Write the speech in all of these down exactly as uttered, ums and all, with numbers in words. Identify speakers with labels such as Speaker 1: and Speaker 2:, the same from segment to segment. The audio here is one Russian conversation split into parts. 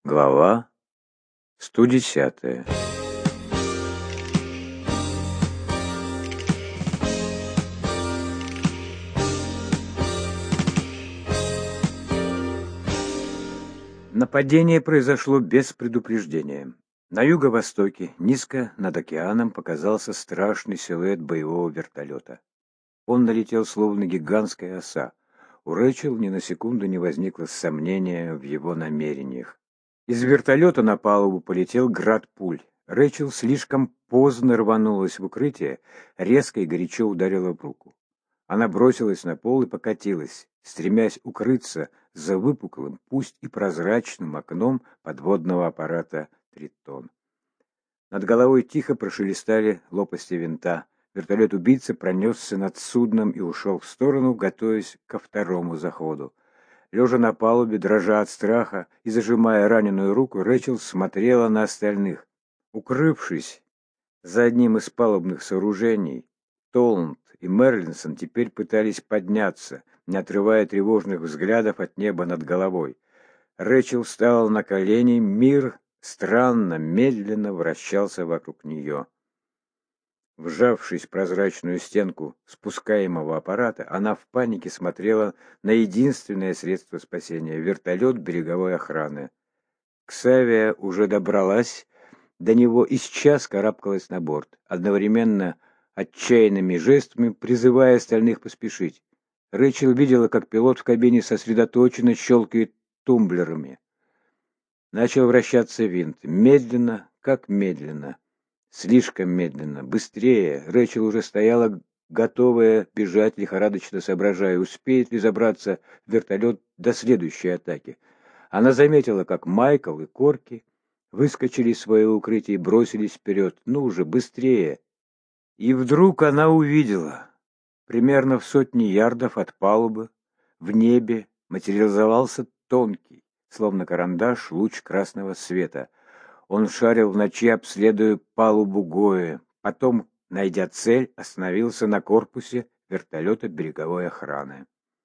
Speaker 1: Глава сто десятая. Нападение произошло без предупреждения. На юго-востоке, низко над океаном, показался страшный силуэт боевого вертолета. Он налетел словно гигантская оса. У Рэчел ни на секунду не возникло сомнения в его намерениях. Из вертолета на палубу полетел град пуль. Рэчел слишком поздно рванулась в укрытие, резко и горячо ударила в руку. Она бросилась на пол и покатилась, стремясь укрыться за выпуклым, пусть и прозрачным окном подводного аппарата «Тритон». Над головой тихо прошелестали лопасти винта. Вертолет-убийца пронесся над судном и ушел в сторону, готовясь ко второму заходу. Лежа на палубе, дрожа от страха и зажимая раненую руку, Рэчел смотрела на остальных. Укрывшись за одним из палубных сооружений, Толланд и Мерлинсон теперь пытались подняться, не отрывая тревожных взглядов от неба над головой. Рэчел встала на колени, мир странно, медленно вращался вокруг нее. Вжавшись в прозрачную стенку спускаемого аппарата, она в панике смотрела на единственное средство спасения — вертолет береговой охраны. Ксавия уже добралась до него и сейчас карабкалась на борт, одновременно отчаянными жестами призывая остальных поспешить. Рэчел видела, как пилот в кабине сосредоточенно щелкает тумблерами. Начал вращаться винт. Медленно, как медленно. Слишком медленно. Быстрее. Рэчел уже стояла, готовая бежать, лихорадочно соображая, успеет ли забраться в вертолет до следующей атаки. Она заметила, как Майкл и Корки выскочили из своего укрытия и бросились вперед. Ну уже, быстрее. И вдруг она увидела, примерно в сотне ярдов от палубы, в небе материализовался тонкий, словно карандаш, луч красного света. Он шарил в ночи, обследуя палубу Гои. Потом, найдя цель, остановился на корпусе вертолета береговой охраны.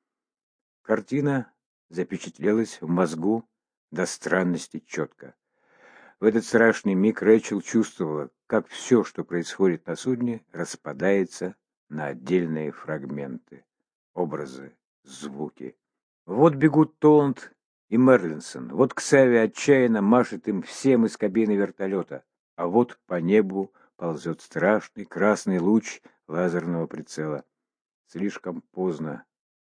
Speaker 1: Картина запечатлелась в мозгу до странности четко. В этот страшный миг Рэчел чувствовала, как все, что происходит на судне, распадается на отдельные фрагменты, образы, звуки. Вот бегут Толланд и Мерлинсон, вот Ксавия отчаянно машет им всем из кабины вертолета, а вот по небу ползет страшный красный луч лазерного прицела. Слишком поздно.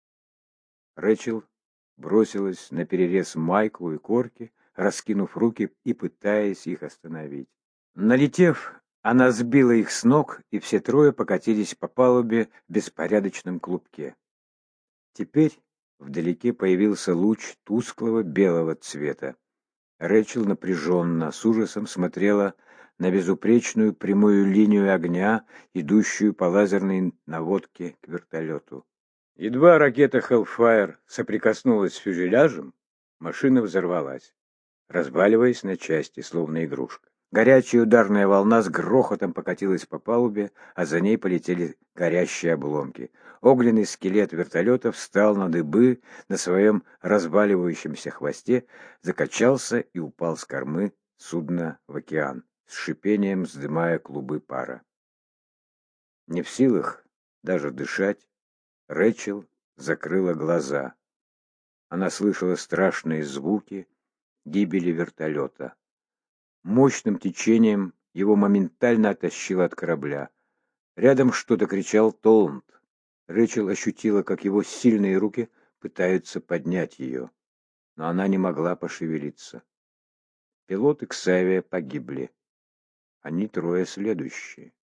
Speaker 1: Рэчел бросилась наперерез Майклу и Корки, раскинув руки и пытаясь их остановить. Налетев, она сбила их с ног, и все трое покатились по палубе в беспорядочном клубке. Теперь вдалеке появился луч тусклого белого цвета. Рэчел напряженно, с ужасом смотрела на безупречную прямую линию огня, идущую по лазерной наводке к вертолету. Едва ракета Hellfire соприкоснулась с фюзеляжем, машина взорвалась, разваливаясь на части, словно игрушка. Горячая ударная волна с грохотом покатилась по палубе, а за ней полетели горящие обломки. Огненный скелет вертолета встал на дыбы на своем разваливающемся хвосте, закачался и упал с кормы судна в океан, с шипением вздымая клубы пара. Не в силах даже дышать, Рэчел закрыла глаза. Она слышала страшные звуки гибели вертолета. Мощным течением его моментально оттащило от корабля. Рядом что-то кричал Толланд. Рэчел ощутила, как его сильные руки пытаются поднять ее, но она не могла пошевелиться. Пилот и Ксавия погибли. Они трое следующие.